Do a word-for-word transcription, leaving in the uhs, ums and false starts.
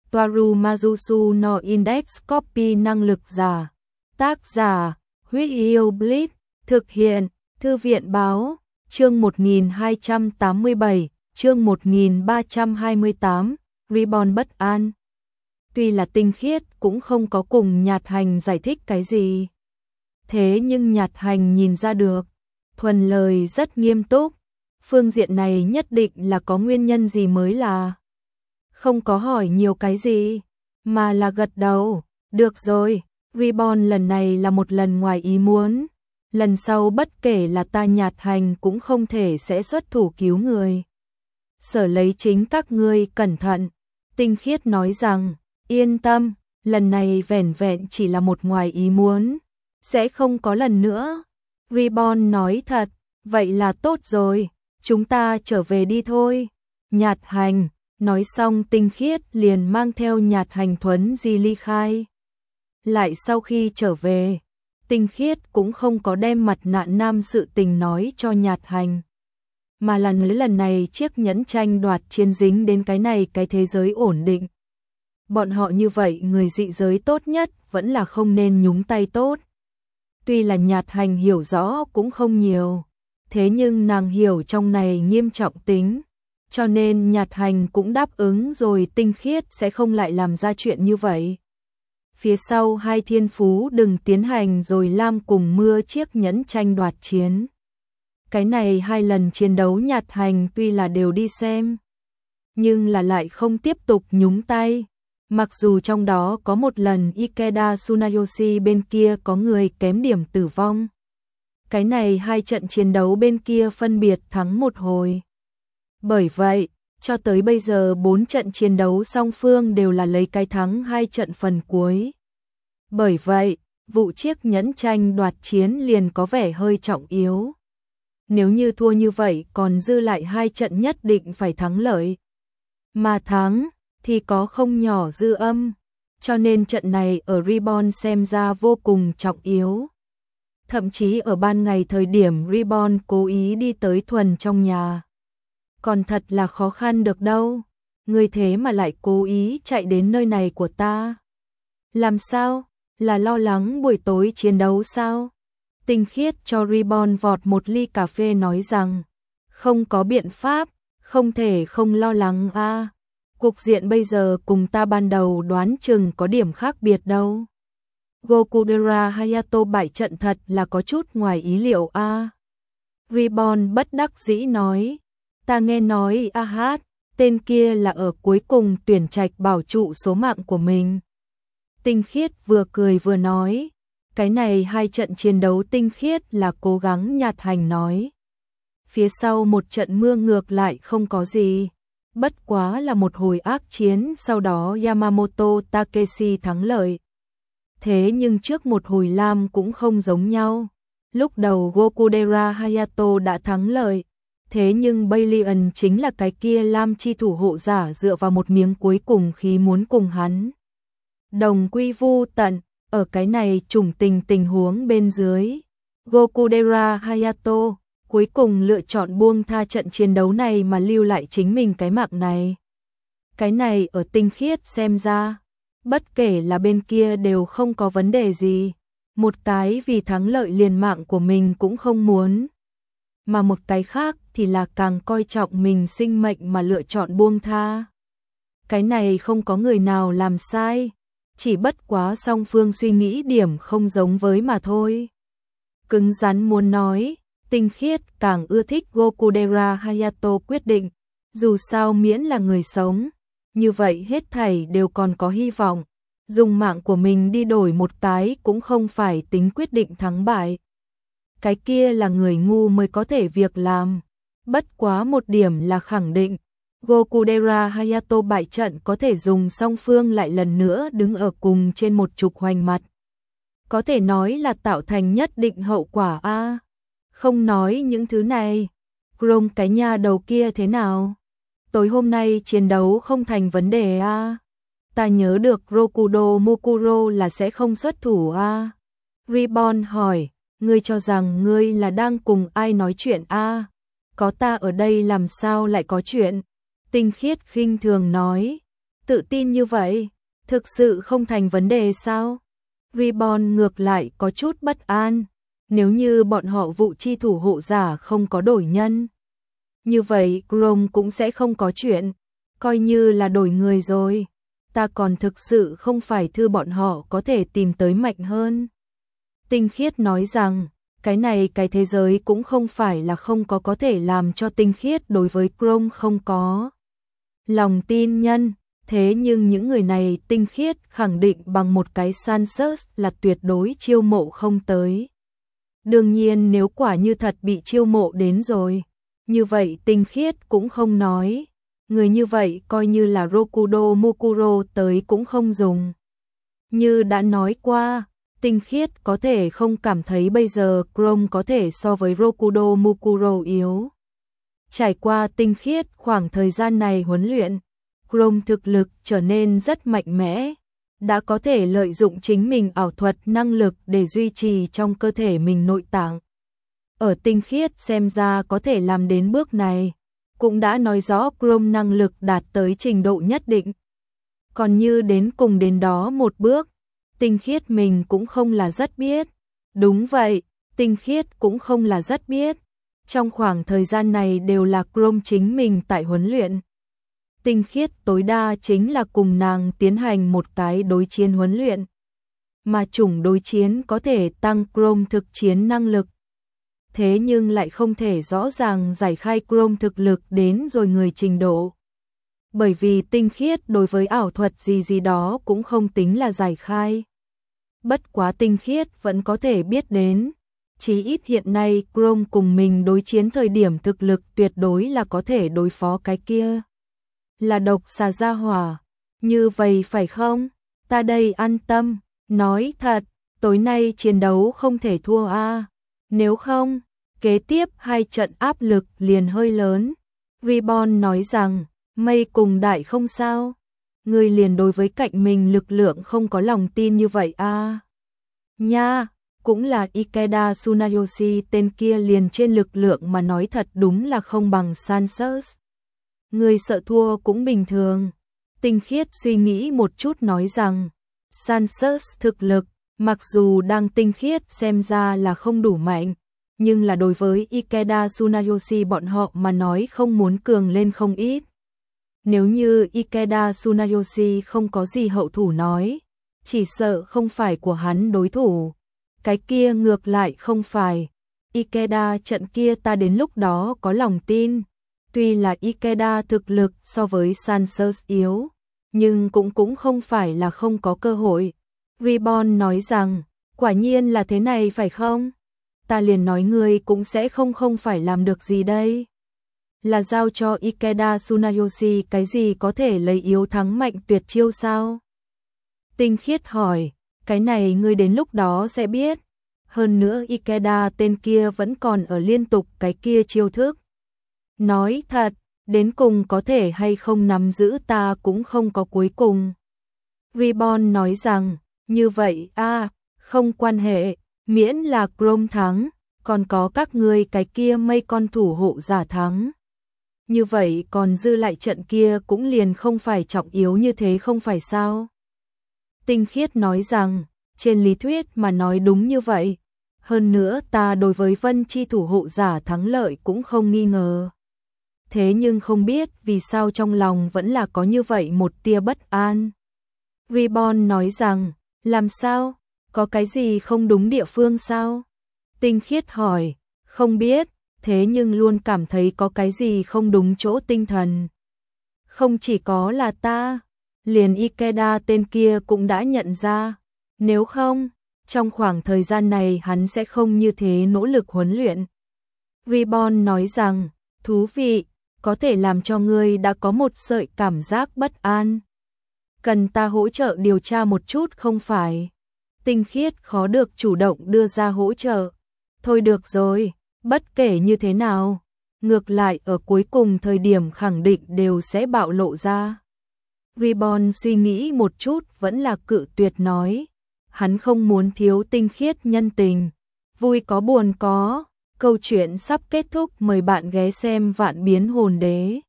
Toaru Majusu no Index Copy năng lực giả. Tác giả, Huyết Yêu Blitz, thực hiện, Thư viện báo, chương một nghìn hai trăm tám mươi bảy, chương một nghìn ba trăm hai mươi tám, Reborn bất an. Tuy là Tinh Khiết cũng không có cùng Nhạt Hành giải thích cái gì. Thế nhưng Nhạt Hành nhìn ra được, thuần lời rất nghiêm túc, phương diện này nhất định là có nguyên nhân gì mới là. Không có hỏi nhiều cái gì, mà là gật đầu, được rồi, Reborn lần này là một lần ngoài ý muốn, lần sau bất kể là ta Nhạt Hành cũng không thể sẽ xuất thủ cứu người. Sở lấy chính các ngươi cẩn thận. Tinh Khiết nói rằng, yên tâm, lần này vẻn vẹn chỉ là một ngoài ý muốn, sẽ không có lần nữa. Reborn nói thật, vậy là tốt rồi, chúng ta trở về đi thôi. Nhạt Hành, nói xong Tinh Khiết liền mang theo Nhạt Hành thuấn di ly khai. Lại sau khi trở về, Tinh Khiết cũng không có đem mặt nạ nam sự tình nói cho Nhạt Hành, mà là nói lần này chiếc nhẫn tranh đoạt chiến dính đến cái này cái thế giới ổn định. Bọn họ như vậy người dị giới tốt nhất vẫn là không nên nhúng tay tốt. Tuy là Nhạt Hành hiểu rõ cũng không nhiều, thế nhưng nàng hiểu trong này nghiêm trọng tính, cho nên Nhạt Hành cũng đáp ứng rồi Tinh Khiết sẽ không lại làm ra chuyện như vậy. Phía sau hai thiên phú đừng tiến hành rồi Lam cùng Mưa chiếc nhẫn tranh đoạt chiến. Cái này hai lần chiến đấu Nhạt Hành tuy là đều đi xem, nhưng là lại không tiếp tục nhúng tay. Mặc dù trong đó có một lần Ikeda Tsunayoshi bên kia có người kém điểm tử vong. Cái này hai trận chiến đấu bên kia phân biệt thắng một hồi. Bởi vậy, cho tới bây giờ bốn trận chiến đấu song phương đều là lấy cái thắng hai trận phần cuối. Bởi vậy, vụ chiếc nhẫn tranh đoạt chiến liền có vẻ hơi trọng yếu. Nếu như thua như vậy còn dư lại hai trận nhất định phải thắng lợi. Mà thắng thì có không nhỏ dư âm, cho nên trận này ở Reborn xem ra vô cùng trọng yếu. Thậm chí ở ban ngày thời điểm Reborn cố ý đi tới thuần trong nhà. Còn thật là khó khăn được đâu, người thế mà lại cố ý chạy đến nơi này của ta. Làm sao? Là lo lắng buổi tối chiến đấu sao? Tinh Khiết cho Reborn vọt một ly cà phê nói rằng, không có biện pháp, không thể không lo lắng a. À. Cục diện bây giờ cùng ta ban đầu đoán chừng có điểm khác biệt đâu. Gokudera Hayato bại trận thật là có chút ngoài ý liệu a. À. Reborn bất đắc dĩ nói, ta nghe nói a hát, tên kia là ở cuối cùng tuyển trạch bảo trụ số mạng của mình. Tinh Khiết vừa cười vừa nói, cái này hai trận chiến đấu Tinh Khiết là cố gắng Nhạt Hành nói. Phía sau một trận mưa ngược lại không có gì, bất quá là một hồi ác chiến sau đó Yamamoto Takeshi thắng lợi. Thế nhưng trước một hồi Lam cũng không giống nhau, lúc đầu Gokudera Hayato đã thắng lợi, thế nhưng Balian chính là cái kia Lam chi thủ hộ giả dựa vào một miếng cuối cùng khí muốn cùng hắn đồng quy vu tận. Ở cái này trùng tình tình huống bên dưới, Gokudera Hayato cuối cùng lựa chọn buông tha trận chiến đấu này mà lưu lại chính mình cái mạng này. Cái này ở Tinh Khiết xem ra, bất kể là bên kia đều không có vấn đề gì. Một cái vì thắng lợi liền mạng của mình cũng không muốn, mà một cái khác thì là càng coi trọng mình sinh mệnh mà lựa chọn buông tha. Cái này không có người nào làm sai, chỉ bất quá song phương suy nghĩ điểm không giống với mà thôi. Cứng rắn muốn nói, Tinh Khiết càng ưa thích Gokudera Hayato quyết định, dù sao miễn là người sống, như vậy hết thảy đều còn có hy vọng, dùng mạng của mình đi đổi một cái cũng không phải tính quyết định thắng bại. Cái kia là người ngu mới có thể việc làm, bất quá một điểm là khẳng định, Gokudera Hayato bại trận có thể dùng song phương lại lần nữa đứng ở cùng trên một trục hoành mặt. Có thể nói là tạo thành nhất định hậu quả a. À, không nói những thứ này, Grom cái nhà đầu kia thế nào? Tối hôm nay chiến đấu không thành vấn đề a. À, ta nhớ được Rokudo Mukuro là sẽ không xuất thủ a. À, Reborn hỏi, ngươi cho rằng ngươi là đang cùng ai nói chuyện a? À, có ta ở đây làm sao lại có chuyện? Tinh Khiết khinh thường nói, Tự tin như vậy, thực sự không thành vấn đề sao? Reborn ngược lại có chút bất an, nếu như bọn họ vụ chi thủ hộ giả không có đổi nhân. Như vậy Chrome cũng sẽ không có chuyện, coi như là đổi người rồi. Ta còn thực sự không phải thư bọn họ có thể tìm tới mạnh hơn. Tinh Khiết nói rằng, cái này cái thế giới cũng không phải là không có có thể làm cho Tinh Khiết đối với Chrome không có lòng tin nhân. Thế nhưng những người này Tinh Khiết khẳng định bằng một cái Sansus là tuyệt đối chiêu mộ không tới. Đương nhiên nếu quả như thật bị chiêu mộ đến rồi, như vậy Tinh Khiết cũng không nói. Người như vậy coi như là Rokudo Mukuro tới cũng không dùng. Như đã nói qua, Tinh Khiết có thể không cảm thấy bây giờ Chrome có thể so với Rokudo Mukuro yếu. Trải qua Tinh Khiết khoảng thời gian này huấn luyện, Chrome thực lực trở nên rất mạnh mẽ, đã có thể lợi dụng chính mình ảo thuật năng lực để duy trì trong cơ thể mình nội tạng. Ở Tinh Khiết xem ra có thể làm đến bước này, cũng đã nói rõ Chrome năng lực đạt tới trình độ nhất định. Còn như đến cùng đến đó một bước, Tinh Khiết mình cũng không là rất biết. Đúng vậy, Tinh Khiết cũng không là rất biết. Trong khoảng thời gian này đều là Chrome chính mình tại huấn luyện. Tinh Khiết tối đa chính là cùng nàng tiến hành một cái đối chiến huấn luyện. Mà chủng đối chiến có thể tăng Chrome thực chiến năng lực. Thế nhưng lại không thể rõ ràng giải khai Chrome thực lực đến rồi người trình độ. Bởi vì Tinh Khiết đối với ảo thuật gì gì đó cũng không tính là giải khai. Bất quá Tinh Khiết vẫn có thể biết đến. Chí ít hiện nay Chrome cùng mình đối chiến thời điểm thực lực tuyệt đối là có thể đối phó cái kia. Là độc xà gia hỏa. Như vậy phải không? Ta đây an tâm. Nói thật, tối nay chiến đấu không thể thua a. Nếu không, kế tiếp hai trận áp lực liền hơi lớn. Reborn nói rằng, mây cùng đại không sao. Người liền đối với cạnh mình lực lượng không có lòng tin như vậy a. Nha, cũng là Ikeda Tsunayoshi tên kia liền trên lực lượng mà nói thật đúng là không bằng Sansus. Người sợ thua cũng bình thường. Tinh Khiết suy nghĩ một chút nói rằng, Sansus thực lực, mặc dù đang Tinh Khiết xem ra là không đủ mạnh, nhưng là đối với Ikeda Tsunayoshi bọn họ mà nói không muốn cường lên không ít. Nếu như Ikeda Tsunayoshi không có gì hậu thủ nói, chỉ sợ không phải của hắn đối thủ. Cái kia ngược lại không phải. Ikeda trận kia ta đến lúc đó có lòng tin. Tuy là Ikeda thực lực so với Sansus yếu, nhưng cũng cũng không phải là không có cơ hội. Reborn nói rằng, quả nhiên là thế này phải không? Ta liền nói ngươi cũng sẽ không không phải làm được gì đây. Là giao cho Ikeda Tsunayoshi cái gì có thể lấy yếu thắng mạnh tuyệt chiêu sao? Tinh Khiết hỏi, cái này ngươi đến lúc đó sẽ biết. Hơn nữa Ikeda tên kia vẫn còn ở liên tục cái kia chiêu thức. Nói thật, đến cùng có thể hay không nắm giữ ta cũng không có cuối cùng. Reborn nói rằng, như vậy a, à, không quan hệ, miễn là Chrome thắng, còn có các ngươi cái kia mây con thủ hộ giả thắng. Như vậy còn dư lại trận kia cũng liền không phải trọng yếu như thế không phải sao? Tinh Khiết nói rằng, trên lý thuyết mà nói đúng như vậy. Hơn nữa ta đối với Vân Chi thủ hộ giả thắng lợi cũng không nghi ngờ. Thế nhưng không biết vì sao trong lòng vẫn là có như vậy một tia bất an. Reborn nói rằng, làm sao? Có cái gì không đúng địa phương sao? Tinh Khiết hỏi, không biết, thế nhưng luôn cảm thấy có cái gì không đúng chỗ tinh thần. Không chỉ có là ta, liền Ikeda tên kia cũng đã nhận ra. Nếu không, trong khoảng thời gian này hắn sẽ không như thế nỗ lực huấn luyện. Reborn nói rằng, thú vị, có thể làm cho ngươi đã có một sợi cảm giác bất an. Cần ta hỗ trợ điều tra một chút không phải? Tinh Khiết khó được chủ động đưa ra hỗ trợ. Thôi được rồi, bất kể như thế nào, ngược lại ở cuối cùng thời điểm khẳng định đều sẽ bạo lộ ra. Reborn suy nghĩ một chút vẫn là cự tuyệt nói. Hắn không muốn thiếu Tinh Khiết nhân tình. Vui có buồn có. Câu chuyện sắp kết thúc, mời bạn ghé xem Vạn Biến Hồn Đế.